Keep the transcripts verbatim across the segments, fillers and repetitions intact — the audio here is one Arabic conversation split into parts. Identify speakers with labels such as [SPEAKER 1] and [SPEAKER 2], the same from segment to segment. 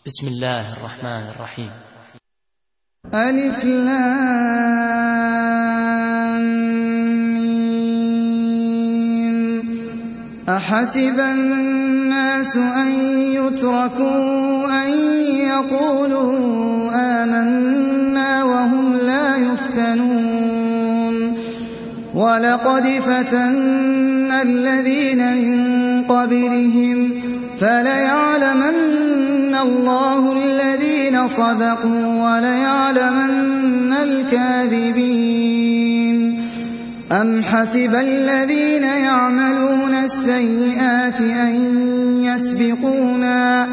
[SPEAKER 1] بسم الله الرحمن الرحيم.
[SPEAKER 2] ألف لام ميم. أحسب الناس أن يتركوا أن يقولوا آمنا وهم لا يفتنون. ولقد فتنا الذين من قبلهم فليعلمن الله الذين صدقوا وليعلمن الكاذبين. أم حسب الذين يعملون السيئات أن يسبقونا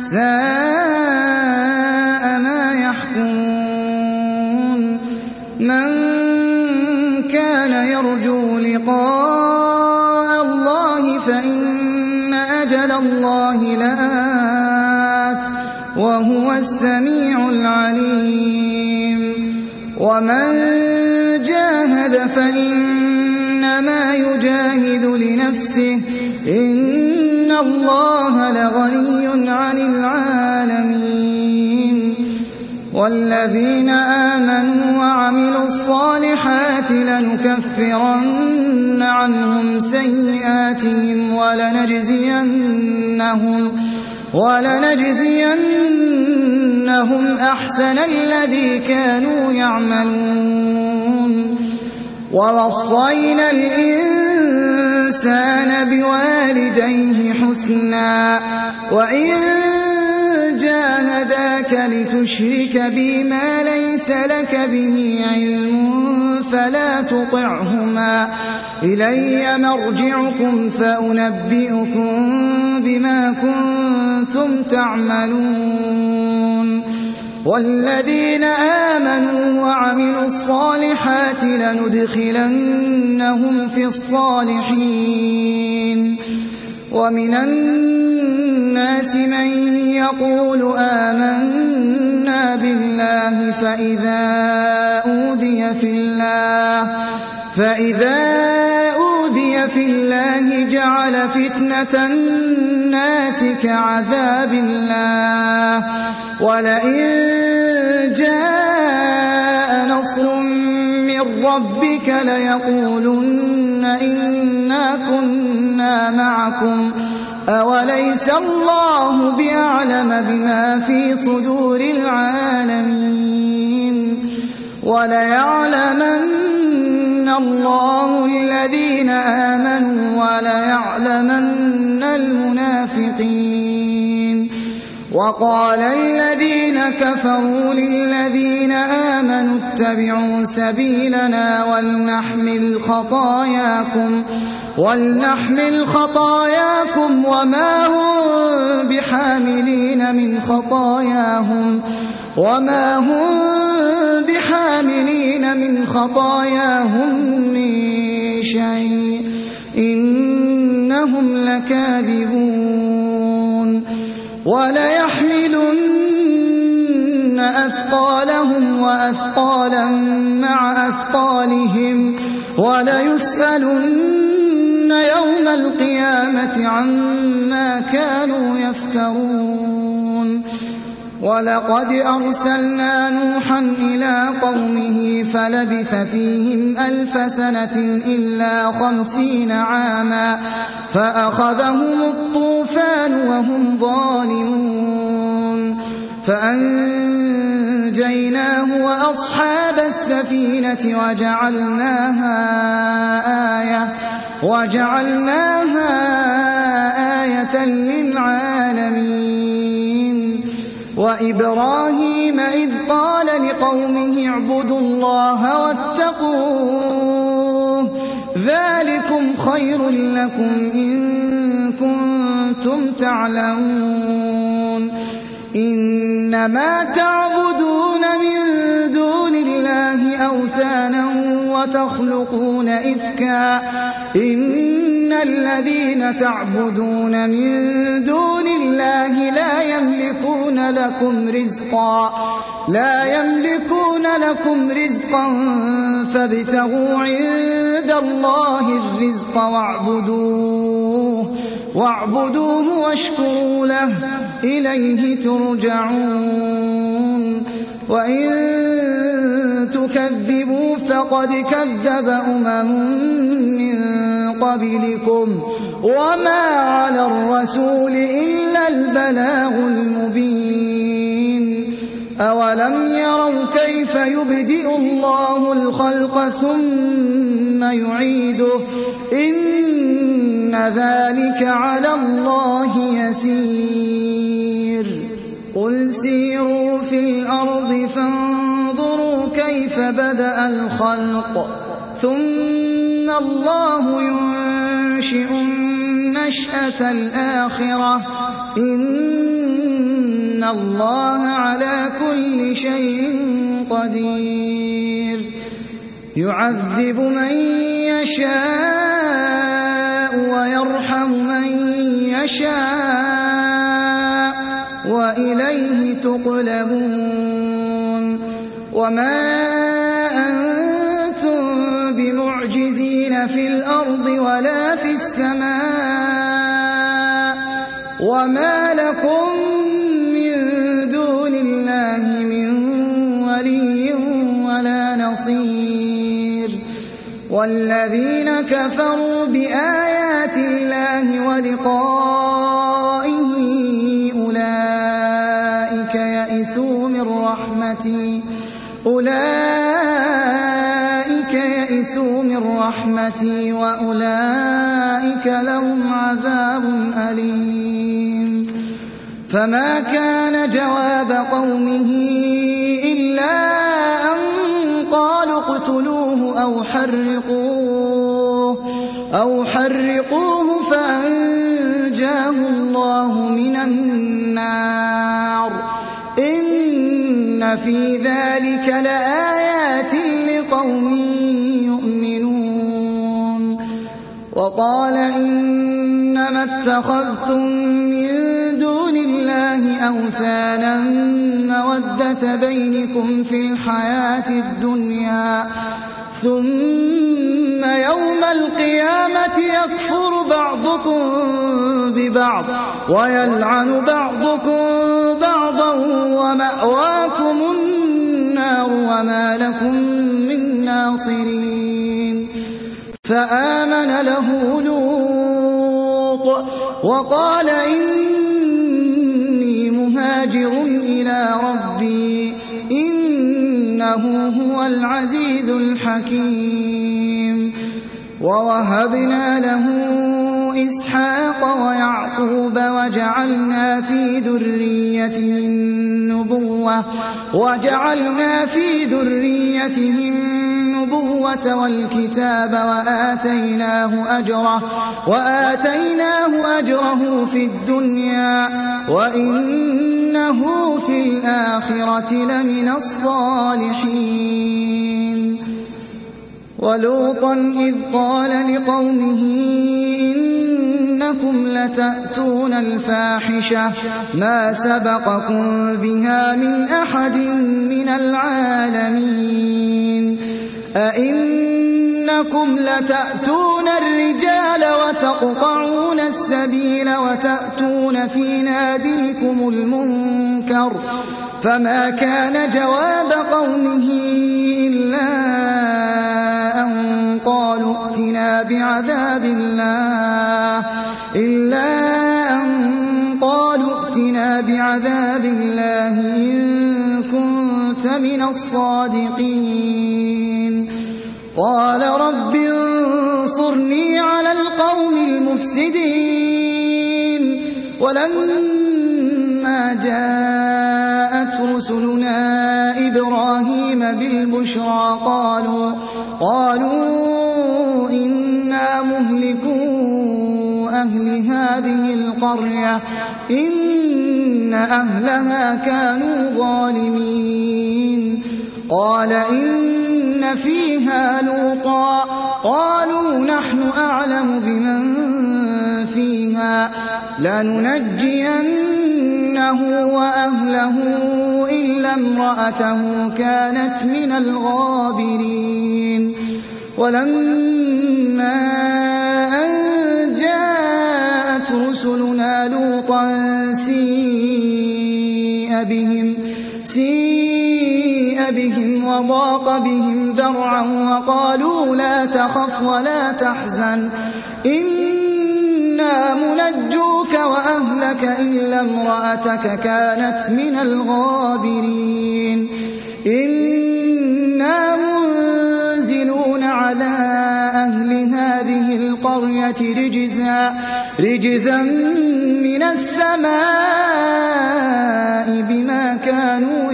[SPEAKER 2] ساء ما يحكمون. من كان يرجو لقاء الله فإن أجل الله لآت وهو السميع العليم. ومن جاهد فإنما يجاهد لنفسه إن الله لغني عن العالمين. والذين آمنوا وعملوا الصالحات لنكفرن عنهم سيئاتهم ولنجزينهم ولنجزينهم أحسن الذي كانوا يعملون. ووصينا الإنسان بوالديه حسنا وإن جاهداك لتشرك بي ما ليس لك به علم فلا تطعهما إلي مرجعكم فأنبئكم بما كنتم تعملون. والذين آمنوا وعملوا الصالحات لندخلنهم في الصالحين. ومن الناس من يقول آمنا بالله فإذا أوذي في الله فإذا أوذي في الله جعل فتنة الناس كعذاب الله ولئن جاء نصر من ربك ليقولن إنا كنا معكم أوليس الله بأعلم بما في صدور العالمين. وليعلمن الله الذين آمنوا وليعلمن المنافقين. وقال الذين كفروا للذين آمنوا اتبعوا سبيلنا ولنحمل خطاياكم ولنحمل خطاياكم وما هم بحاملين من خطاياهم وما هم بحاملين من خطاياهم من شيء إنهم لكاذبون. وليحملن أثقالهم وأثقالا مع أثقالهم وليسألن يوم القيامة عما كانوا يفترون. ولقد أرسلنا نوحا إلى قومه فلبث فيهم ألف سنة إلا خمسين عاما فأخذهم الطوفان وهم ظالمون. فأنجيناه وأصحاب السفينة وجعلناها آية وجعلناها آية للعالمين. وإبراهيم إذ قال لقومه اعبدوا الله واتقوه ذلكم خير لكم إن كنتم تعلمون. إنما تعبدون من دون الله أوثانا وتخلقون إفكا إن الذين تعبدون من دون الله لا يملكون لكم رزقا لا يملكون لكم رزقا فابتغوا عند الله الرزق واعبدوه واعبدوه واشكروا له إليه ترجعون وإن تكذبوا فقد كذب أمم من قبلكم وما على الرسول إلا البلاغ المبين أولم يروا كيف يبدئ الله الخلق ثم يعيده إن ذلك على الله يسير قل سيروا في الأرض فانظروا كيف بدأ الخلق ثم الله ينشئ النشأة الآخرة إن الله على كل شيء قدير يعذب من يشاء ويرحم من يشاء وإليه تقلبون وما أنتم بمعجزين في الأرض ولا في السماء وما لكم من دون الله من ولي ولا نصير والذين كفروا بآيات الله ولقائه أولئك يئسوا من رحمتي أولئك يئسوا من رحمتي وأولئك لهم عذاب أليم فما كان جواب قومه إلا أن قالوا اقتلوه أو حرقوه أو حرقوه فأنجاه الله من النار إن في ذلك لآيات لقوم يؤمنون وقال إنما اتخذتم من دون الله أوثانا مودة بينكم في الحياة الدنيا ثم يوم القيامة يكفر بعضكم ببعض ويلعن بعضكم بعضا ومأواكم النار وما لكم من ناصرين فآمن له لوط وقال إني مهاجر إلى ربي إنه هو العزيز الحكيم ووهبنا له إسحاق ويعقوب وجعلنا في ذريته النبوة وجعلنا في ذريته النبوة والكتاب وآتيناه أجره وآتيناه أجره في الدنيا وإنه في الآخرة لمن الصالحين ولوطا إذ قال لقومه إنكم لتأتون الفاحشة ما سبقكم بها من أحد من العالمين أئنكم لتأتون الرجال وتقطعون السبيل وتأتون في ناديكم المنكر فما كان جواب قومه إلا أن قالوا ائتنا بعذاب الله إلا أن قالوا ائتنا بعذاب الله إن كنت من الصادقين قال رب انصرني على القوم المفسدين ولما جاءت رسلنا إبراهيم بالبشرى قالوا قالوا إنا مهلكو أهل هذه القرية إن أهلها كانوا ظالمين قال إن فيها لوطا قالوا نحن أعلم بمن فيها لننجينه وأهله إلا امرأته كانت من الغابرين ولما أن جاءت لوطا سيء بهم, سيء بهم وضاق بهم ذرعا وقالوا لا تخف ولا تحزن إنا منجوك وأهلك إلا امرأتك كانت من الغابرين إنا منزلون على أهل هذه القرية رجزا, رجزا من السماء بما كانوا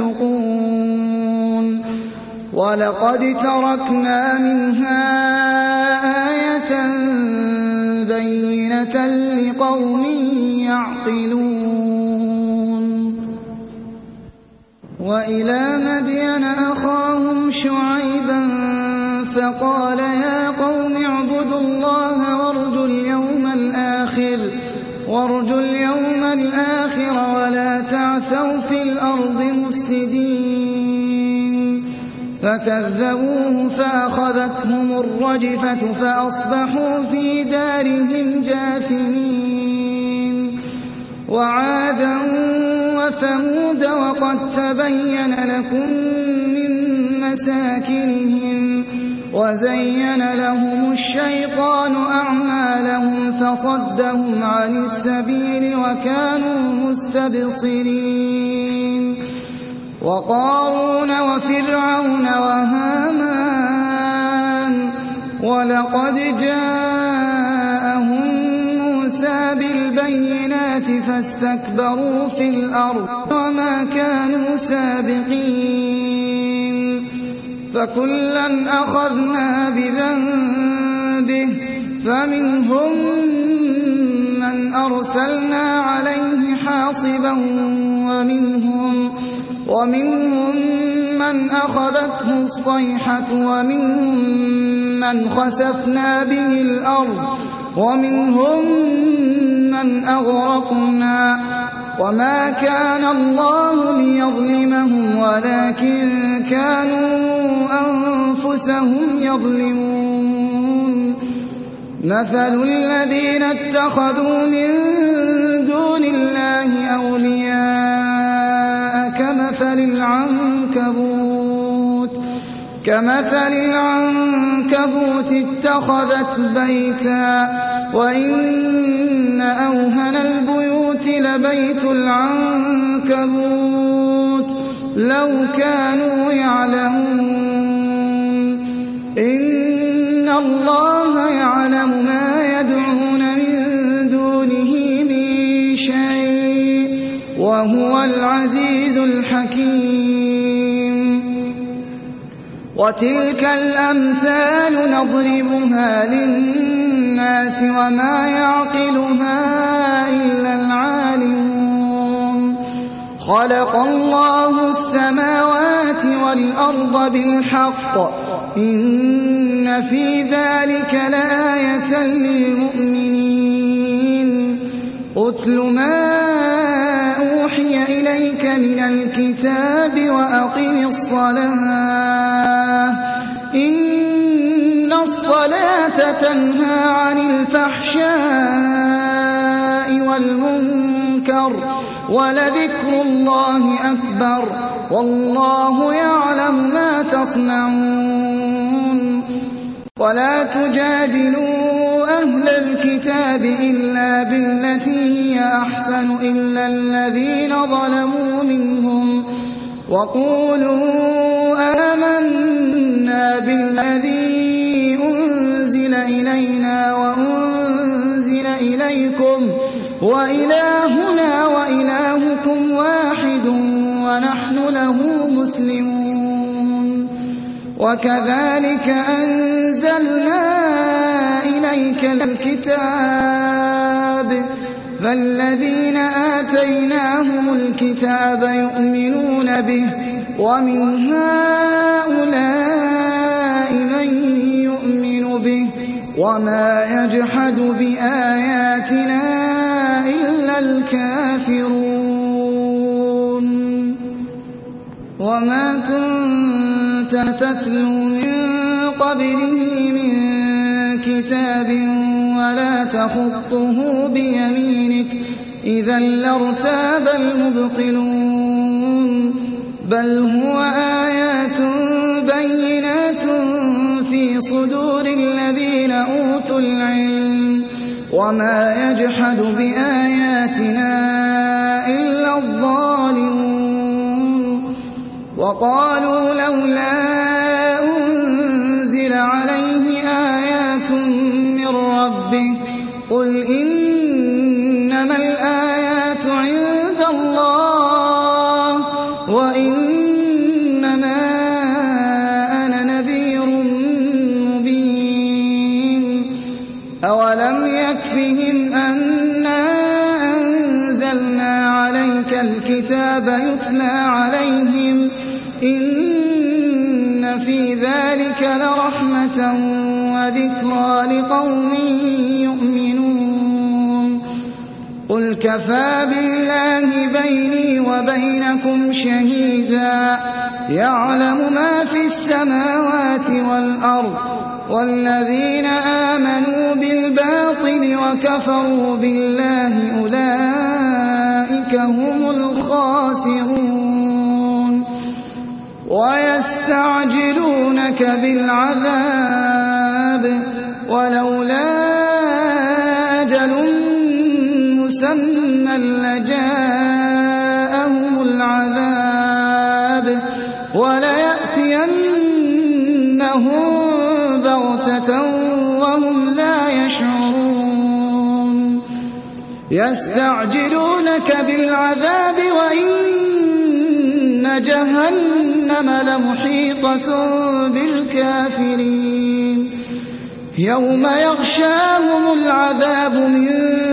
[SPEAKER 2] يفسقون ولقد تركنا منها آية بينة لقوم يعقلون وإلى مدين أخاهم شعيبا فقال يا قوم اعبدوا الله وارجوا اليوم الآخر, وارجوا اليوم الآخر ولا تعثوا في الأرض مفسدين فكذبوه فأخذتهم الرجفة فأصبحوا في دارهم جاثمين وعادا وثمود وقد تبين لكم من مساكنهم وزين لهم الشيطان أعمالهم فصدهم عن السبيل وكانوا مستبصرين وقارون وفرعون وهامان ولقد جاءهم موسى بالبينات فاستكبروا في الأرض وما كانوا سابقين فكلا أخذنا بذنبه فمنهم من أرسلنا عليه حاصبا ومنهم, ومنهم من أخذته الصيحة ومنهم من خسفنا به الأرض ومنهم من أغرقنا وما كان الله ليظلمهم ولكن كانوا أنفسهم يظلمون مثل الذين اتخذوا من دون الله أولياء كمثل العنكبوت كمثل العنكبوت اتخذت بيتا وإن أوهن البيوت لبيت العنكبوت لو كانوا يعلمون إن الله يعلم ما يدعون من دونه من شيء وهو العزيز الحكيم وتلك الأمثال نضربها للناس وما يعقلها إلا العالمون خلق الله السماوات والأرض بالحق إن في ذلك لآية للمؤمنين أتل ما أوحي إليك من الكتاب وأقم الصلاة إن الصلاة تنهى عن الفحشاء والمنكر ولذكر الله أكبر والله يعلم ما تصنعون ولا تجادلوا أهل الكتاب إلا بالتي هي أحسن إلا الذين ظلموا منهم وقولوا آمنا بالذي أنزل إلينا وأنزل إليكم وإلهنا وإلهكم واحد ونحن له مسلمون وكذلك أنزلنا إليك الكتاب فالذين آتيناهم الكتاب يؤمنون به ومن هؤلاء من يؤمن به وما يجحد بآياتنا إلا الكافرون وما كنت تتلو من قبله من كتاب ولا تخطه بيمينك إذا لارتاب المبطلون بل هو آيات بينات في صدور الذين أوتوا العلم وما يجحد بآياتنا إلا الظالمون وقالوا لولا أنزل عليه آيات من ربه قل إنما الآيات عند الله وإنما أنا نذير مبين أولم يكفهم أنا أنزلنا عليك الكتاب يتلى عليهم إن في ذلك لرحمة وذكرى لقوم يؤمنون قل كفى بالله بيني وبينكم شهيدا يعلم ما في السماوات والأرض والذين آمنوا بالباطل وكفروا بالله أولئك هم الخاسرون ويستعجلونك بالعذاب ولولا أجل مسمى لجاءهم العذاب وليأتينهم بغتة وهم لا يشعرون يستعجلونك بالعذاب وإن جهنم لمحيطة بالكافرين يوم يغشاهم العذاب من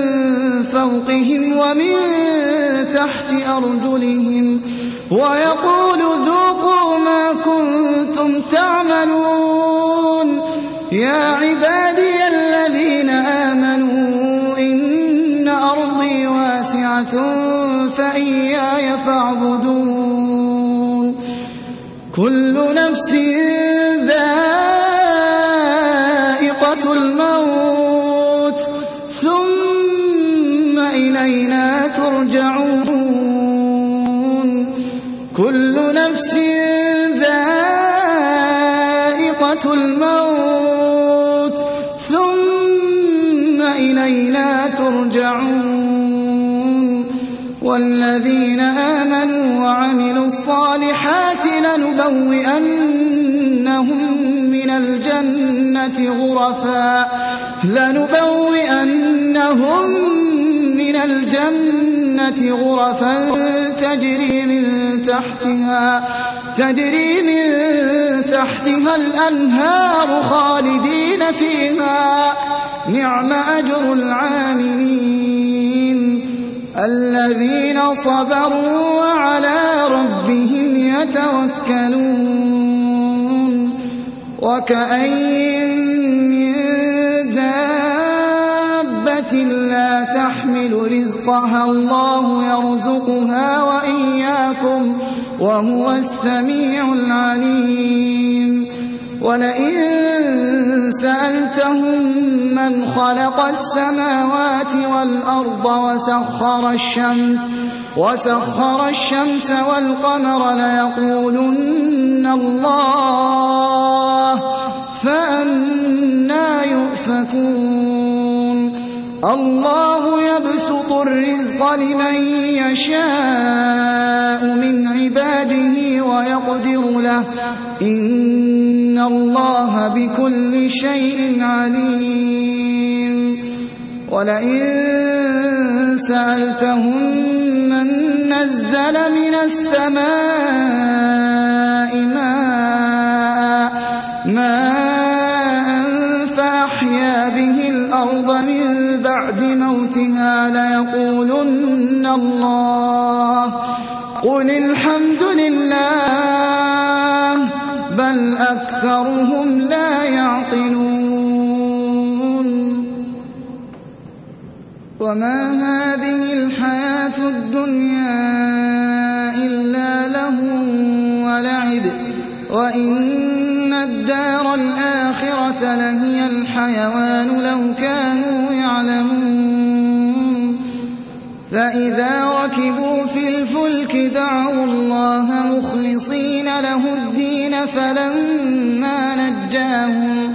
[SPEAKER 2] فوقهم ومن تحت أرجلهم ويقول ذوقوا ما كنتم تعملون يا عبادي الذين آمنوا إن أرضي واسعة فإياي فاعبدون كل نفس ذائقة الموت ثم إلينا ترجعون كل نفس ذائقة الموت ثم إلينا ترجعون والذين آمنوا وعملوا الصالحات لنبوئنهم من الجنة غرفا لنبوئنهم من الجنة غرفا تجري من تحتها تجري من تحتها الأنهار خالدين فيها نعم أجر العاملين الذين صبروا وعلى ربهم يتوكلون وكأين من دابة لا تحمل رزقها الله يرزقها وإياكم وهو السميع العليم ولئن سألتهم من خلق السماوات والأرض وسخر الشمس وسخر الشمس والقمر ليقولن الله فأنى يؤفكون الله يبسط الرزق لمن يشاء من عباده ويقدر له إن الله بكل شيء عليم ولئن سألتهم من نزل من السماء ماء ماء فأحيا به الأرض من بعد موتها ليقولن الله قل الحمد لله بل أكثرهم لا يعقلون وما هذه الحياة الدنيا إلا لهو ولعب وإن الدار الآخرة لهي الحيوان لو كانوا يعلمون فإذا مخلصين له الدين فلما نجاهم,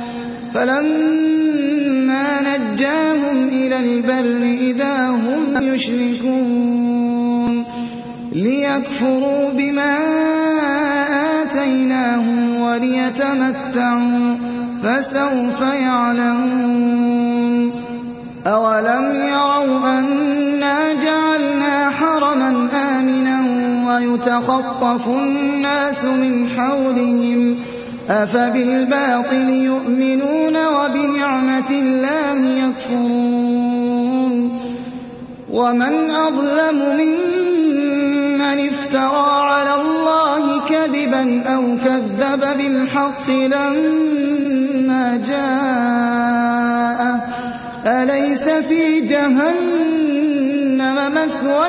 [SPEAKER 2] فلما نجاهم إلى البر إذا هم يشركون ليكفروا بما آتيناهم وليتمتعوا فسوف يعلمون. أولم يروا أنا جعلنا حرما آمنا ويتخطف الناس من حولهم أفبالباطل يؤمنون وبنعمة الله يكفرون. ومن أظلم ممن افترى على الله كذبا أو كذب بالحق لما جاءه أليس في جهنم مثوى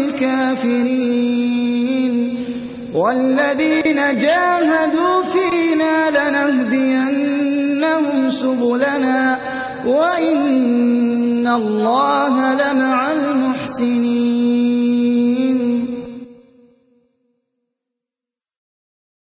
[SPEAKER 2] للكافرين. والذين جاهدوا فينا لنهدينهم سبلنا وإن الله لمع المحسنين.